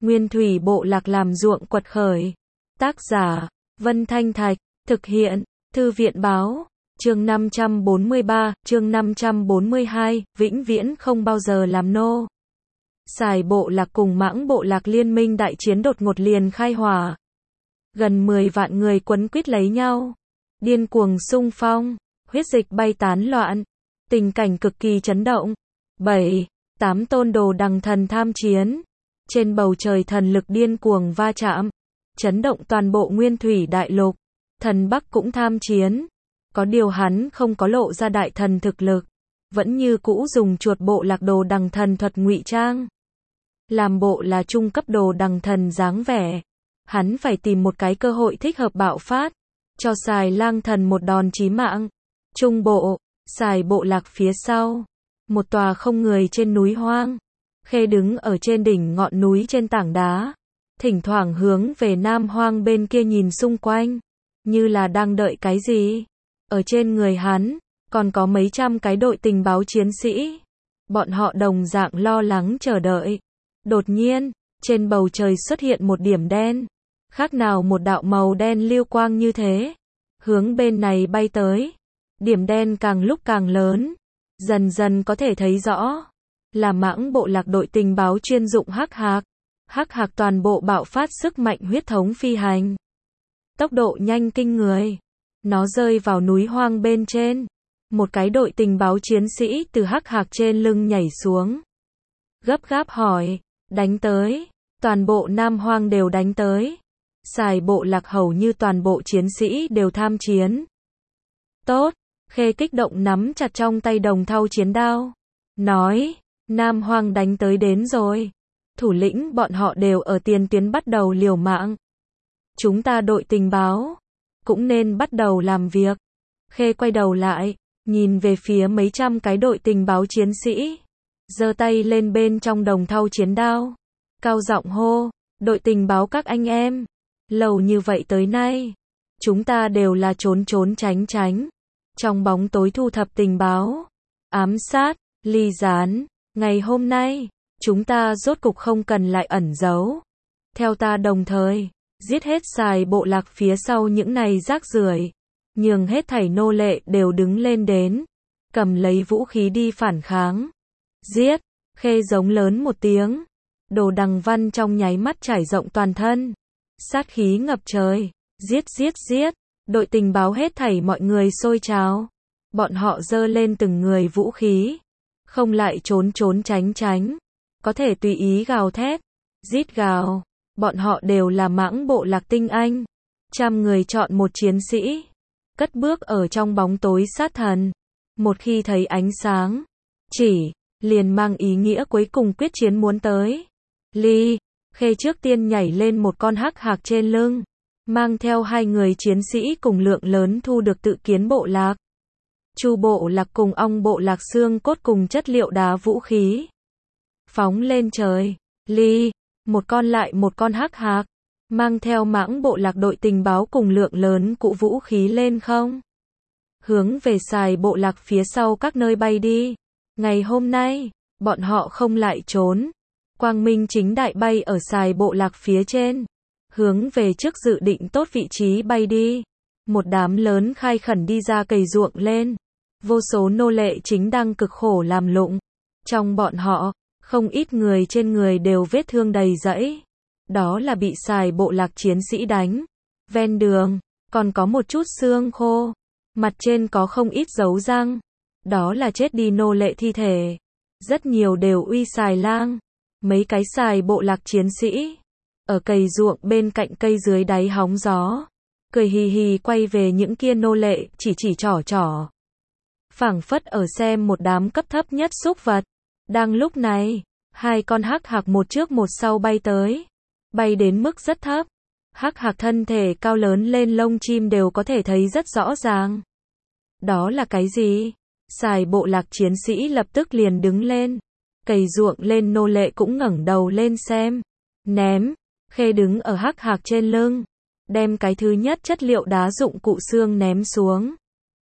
Nguyên thủy bộ lạc làm ruộng quật khởi. Tác giả, Vân Thanh Thạch, thực hiện, Thư viện báo, chương 543, chương 542, vĩnh viễn không bao giờ làm nô. Sài bộ lạc cùng Mãng bộ lạc liên minh đại chiến đột ngột liền khai hỏa. Gần 10 vạn người quấn quýt lấy nhau, điên cuồng xung phong, huyết dịch bay tán loạn, tình cảnh cực kỳ chấn động. 7-8 tôn đồ đằng thần tham chiến, trên bầu trời thần lực điên cuồng va chạm, chấn động toàn bộ nguyên thủy đại lục. Thần Bắc cũng tham chiến, có điều hắn không có lộ ra đại thần thực lực, vẫn như cũ dùng chuột bộ lạc đồ đằng thần thuật ngụy trang, làm bộ là trung cấp đồ đằng thần dáng vẻ. Hắn phải tìm một cái cơ hội thích hợp bạo phát, cho Sài Lang thần một đòn chí mạng. Trung bộ, Sài bộ lạc phía sau, một tòa không người trên núi hoang. Khê đứng ở trên đỉnh ngọn núi trên tảng đá, thỉnh thoảng hướng về Nam Hoang bên kia nhìn xung quanh, như là đang đợi cái gì. Ở trên người hắn, còn có mấy trăm cái đội tình báo chiến sĩ. Bọn họ đồng dạng lo lắng chờ đợi. Đột nhiên, trên bầu trời xuất hiện một điểm đen, khác nào một đạo màu đen lưu quang như thế, hướng bên này bay tới. Điểm đen càng lúc càng lớn, dần dần có thể thấy rõ, là Mãng bộ lạc đội tình báo chuyên dụng Hắc Hạc. Hắc Hạc toàn bộ bạo phát sức mạnh huyết thống phi hành, tốc độ nhanh kinh người. Nó rơi vào núi hoang bên trên, một cái đội tình báo chiến sĩ từ Hắc Hạc trên lưng nhảy xuống, gấp gáp hỏi, đánh tới. Toàn bộ Nam Hoang đều đánh tới. Sài bộ lạc hầu như toàn bộ chiến sĩ đều tham chiến. Tốt, Khê kích động nắm chặt trong tay đồng thau chiến đao, nói, Nam Hoang đánh tới đến rồi. Thủ lĩnh bọn họ đều ở tiền tuyến bắt đầu liều mạng. Chúng ta đội tình báo cũng nên bắt đầu làm việc. Khê quay đầu lại, nhìn về phía mấy trăm cái đội tình báo chiến sĩ, giơ tay lên bên trong đồng thau chiến đao, cao giọng hô, đội tình báo các anh em, lâu như vậy tới nay, chúng ta đều là trốn trốn tránh tránh, trong bóng tối thu thập tình báo, ám sát, ly gián. Ngày hôm nay, chúng ta rốt cục không cần lại ẩn giấu. Theo ta đồng thời, giết hết Sài bộ lạc phía sau những này rác rưởi, nhường hết thảy nô lệ đều đứng lên đến, cầm lấy vũ khí đi phản kháng. Giết, Khê giống lớn một tiếng. Đồ đằng văn trong nháy mắt trải rộng toàn thân, sát khí ngập trời. Giết giết giết, đội tình báo hết thảy mọi người sôi trào. Bọn họ giơ lên từng người vũ khí, không lại trốn trốn tránh tránh, có thể tùy ý gào thét, rít gào. Bọn họ đều là Mãng bộ lạc tinh anh. Trăm người chọn một chiến sĩ, cất bước ở trong bóng tối sát thần. Một khi thấy ánh sáng, chỉ, liền mang ý nghĩa cuối cùng quyết chiến muốn tới. Ly, Khê trước tiên nhảy lên một con Hắc Hạc trên lưng, mang theo hai người chiến sĩ cùng lượng lớn thu được tự kiến bộ lạc, Chu bộ lạc cùng Ong bộ lạc xương cốt cùng chất liệu đá vũ khí. Phóng lên trời, Ly, một con lại một con Hắc Hạc, mang theo Mãng bộ lạc đội tình báo cùng lượng lớn cụ vũ khí lên không, hướng về Sài bộ lạc phía sau các nơi bay đi. Ngày hôm nay, bọn họ không lại trốn, quang minh chính đại bay ở Sài bộ lạc phía trên, hướng về trước dự định tốt vị trí bay đi. Một đám lớn khai khẩn đi ra cày ruộng lên, vô số nô lệ chính đang cực khổ làm lụng. Trong bọn họ, không ít người trên người đều vết thương đầy rẫy, đó là bị Sài bộ lạc chiến sĩ đánh. Ven đường, còn có một chút xương khô, mặt trên có không ít dấu răng, đó là chết đi nô lệ thi thể. Rất nhiều đều uy Sài Lang. Mấy cái Sài bộ lạc chiến sĩ, ở cày ruộng bên cạnh cây dưới đáy hóng gió, cười hì hì quay về những kia nô lệ, chỉ trỏ trỏ, phảng phất ở xem một đám cấp thấp nhất súc vật. Đang lúc này, hai con Hắc Hạc một trước một sau bay tới, bay đến mức rất thấp. Hắc Hạc thân thể cao lớn lên, lông chim đều có thể thấy rất rõ ràng. Đó là cái gì? Sài bộ lạc chiến sĩ lập tức liền đứng lên, cày ruộng lên nô lệ cũng ngẩng đầu lên xem. Ném, Khê đứng ở Hắc Hạc trên lưng, đem cái thứ nhất chất liệu đá dụng cụ xương ném xuống.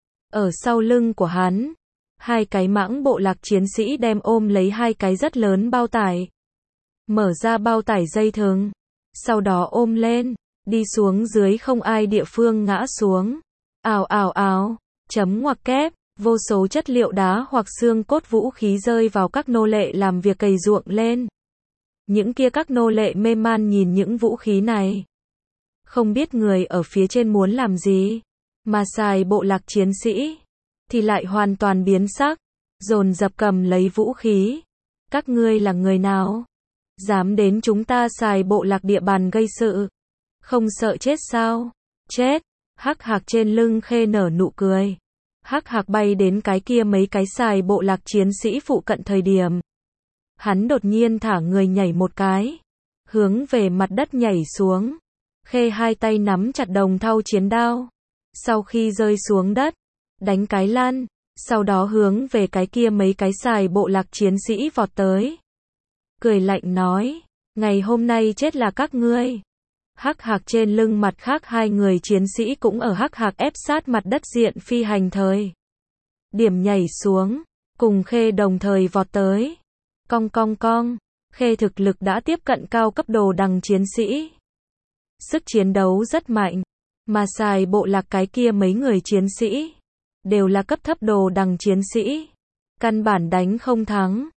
Ở sau lưng của hắn, hai cái Mãng bộ lạc chiến sĩ đem ôm lấy hai cái rất lớn bao tải. mở ra bao tải dây thừng, sau đó ôm lên, đi xuống dưới không ai địa phương ngã xuống. Ào ào ào, chấm ngoặc kép, vô số chất liệu đá hoặc xương cốt vũ khí rơi vào các nô lệ làm việc cày ruộng lên. Những kia các nô lệ mê man nhìn những vũ khí này. Không biết người ở phía trên muốn làm gì, mà xài bộ lạc chiến sĩ thì lại hoàn toàn biến sắc, dồn dập cầm lấy vũ khí. Các ngươi là người nào? Dám đến chúng ta xài bộ lạc địa bàn gây sự? Không sợ chết sao? Chết! Hắc Hạc trên lưng Khê nở nụ cười. Hắc Hạc bay đến cái kia mấy cái xài bộ lạc chiến sĩ phụ cận thời điểm. Hắn đột nhiên thả người nhảy một cái, hướng về mặt đất nhảy xuống. Khê hai tay nắm chặt đồng thau chiến đao. Sau khi rơi xuống đất, đánh cái lăn, sau đó hướng về cái kia mấy cái xài bộ lạc chiến sĩ vọt tới. Cười lạnh nói, ngày hôm nay chết là các ngươi. Hắc Hạc trên lưng mặt khác hai người chiến sĩ cũng ở Hắc Hạc ép sát mặt đất diện phi hành thời điểm nhảy xuống, cùng Khê đồng thời vọt tới. Cong cong cong, Khê thực lực đã tiếp cận cao cấp đồ đằng chiến sĩ. Sức chiến đấu rất mạnh, mà xài bộ lạc cái kia mấy người chiến sĩ đều là cấp thấp đồ đằng chiến sĩ, căn bản đánh không thắng.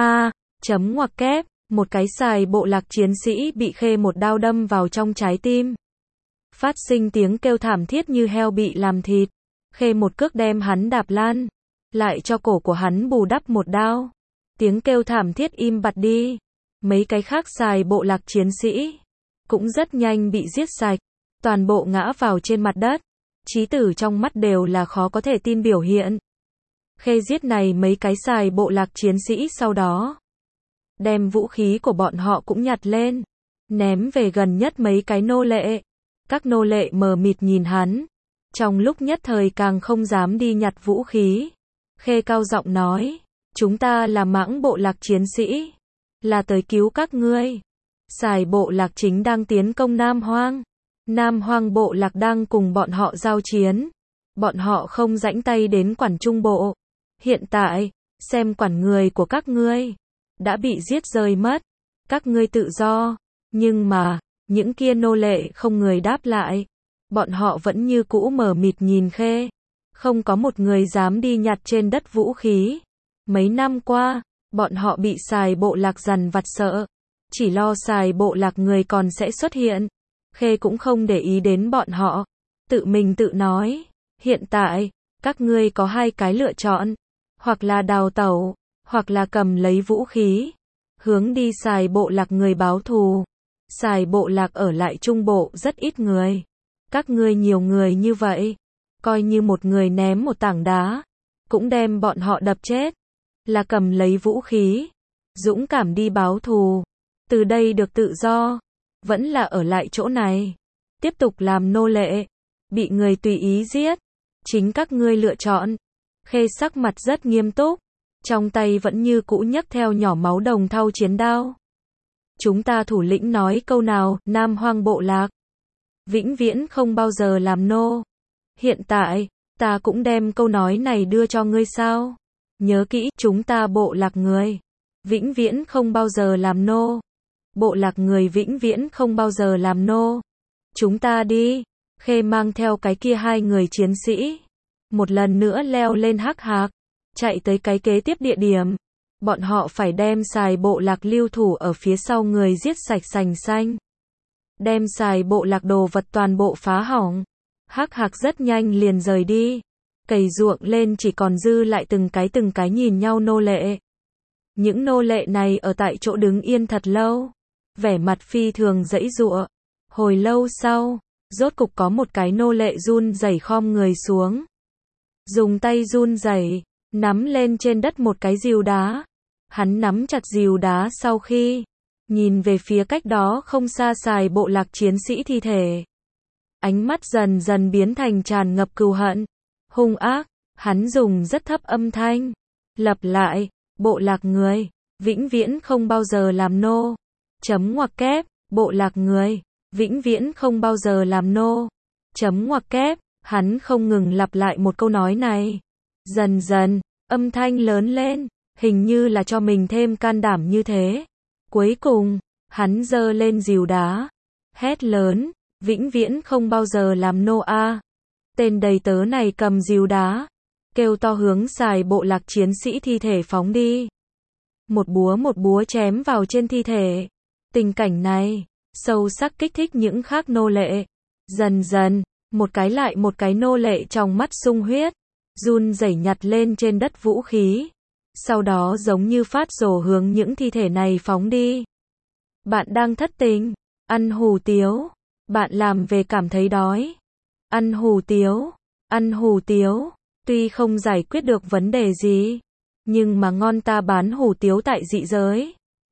Chấm ngoặc kép, một cái xài bộ lạc chiến sĩ bị Khê một đao đâm vào trong trái tim. Phát sinh tiếng kêu thảm thiết như heo bị làm thịt. Khê một cước đem hắn đạp lan, lại cho cổ của hắn bù đắp một đao. Tiếng kêu thảm thiết im bặt đi. Mấy cái khác xài bộ lạc chiến sĩ cũng rất nhanh bị giết sạch, toàn bộ ngã vào trên mặt đất. Chí tử trong mắt đều là khó có thể tin biểu hiện. Khê giết này mấy cái xài bộ lạc chiến sĩ sau đó, đem vũ khí của bọn họ cũng nhặt lên, ném về gần nhất mấy cái nô lệ. Các nô lệ mờ mịt nhìn hắn, trong lúc nhất thời càng không dám đi nhặt vũ khí. Khê cao giọng nói, chúng ta là Mãng bộ lạc chiến sĩ, là tới cứu các ngươi. Xài bộ lạc chính đang tiến công Nam Hoang. Nam Hoang bộ lạc đang cùng bọn họ giao chiến. Bọn họ không rảnh tay đến quản Trung bộ. Hiện tại, xem quản người của các ngươi đã bị giết rơi mất. Các ngươi tự do. Nhưng mà, những kia nô lệ không người đáp lại. Bọn họ vẫn như cũ mờ mịt nhìn Khê. Không có một người dám đi nhặt trên đất vũ khí. Mấy năm qua, bọn họ bị xài bộ lạc dằn vặt sợ. Chỉ lo xài bộ lạc người còn sẽ xuất hiện. Khê cũng không để ý đến bọn họ. Tự mình tự nói, hiện tại, các ngươi có hai cái lựa chọn. Hoặc là đào tẩu, hoặc là cầm lấy vũ khí, hướng đi xài bộ lạc người báo thù. Xài bộ lạc ở lại Trung bộ rất ít người. Các ngươi nhiều người như vậy, coi như một người ném một tảng đá, cũng đem bọn họ đập chết. Là cầm lấy vũ khí, dũng cảm đi báo thù, từ đây được tự do. Vẫn là ở lại chỗ này, tiếp tục làm nô lệ, bị người tùy ý giết. Chính các ngươi lựa chọn. Khê sắc mặt rất nghiêm túc, trong tay vẫn như cũ nhấc theo nhỏ máu đồng thau chiến đao. Chúng ta thủ lĩnh nói câu nào, Nam Hoang bộ lạc vĩnh viễn không bao giờ làm nô. Hiện tại, ta cũng đem câu nói này đưa cho ngươi sao? Nhớ kỹ, chúng ta bộ lạc người vĩnh viễn không bao giờ làm nô. Bộ lạc người vĩnh viễn không bao giờ làm nô. Chúng ta đi. Khê mang theo cái kia hai người chiến sĩ, một lần nữa leo lên Hắc Hạc, chạy tới cái kế tiếp địa điểm. Bọn họ phải đem xài bộ lạc lưu thủ ở phía sau người giết sạch sành xanh. Đem xài bộ lạc đồ vật toàn bộ phá hỏng. Hắc Hạc rất nhanh liền rời đi. Cày ruộng lên chỉ còn dư lại từng cái nhìn nhau nô lệ. Những nô lệ này ở tại chỗ đứng yên thật lâu, vẻ mặt phi thường giãy giụa. Hồi lâu sau, rốt cục có một cái nô lệ run rẩy khom người xuống. Dùng tay run rẩy, nắm lên trên đất một cái rìu đá. Hắn nắm chặt rìu đá sau khi nhìn về phía cách đó không xa xài bộ lạc chiến sĩ thi thể. Ánh mắt dần dần biến thành tràn ngập cừu hận, hung ác. Hắn dùng rất thấp âm thanh lặp lại, bộ lạc người vĩnh viễn không bao giờ làm nô. Chấm ngoặc kép, bộ lạc người vĩnh viễn không bao giờ làm nô. Chấm ngoặc kép, hắn không ngừng lặp lại một câu nói này. Dần dần, âm thanh lớn lên, hình như là cho mình thêm can đảm như thế. Cuối cùng, hắn giơ lên rìu đá, hét lớn, vĩnh viễn không bao giờ làm nô a. Tên đầy tớ này cầm rìu đá, kêu to hướng xài bộ lạc chiến sĩ thi thể phóng đi. Một búa chém vào trên thi thể. Tình cảnh này, sâu sắc kích thích những khác nô lệ. Dần dần, một cái lại một cái nô lệ trong mắt sung huyết, run rẩy nhặt lên trên đất vũ khí. Sau đó giống như phát rồ hướng những thi thể này phóng đi. Bạn đang thất tình, ăn hủ tiếu. Bạn làm về cảm thấy đói. Ăn hủ tiếu, ăn hủ tiếu. Tuy không giải quyết được vấn đề gì, nhưng mà ngon ta bán hủ tiếu tại dị giới.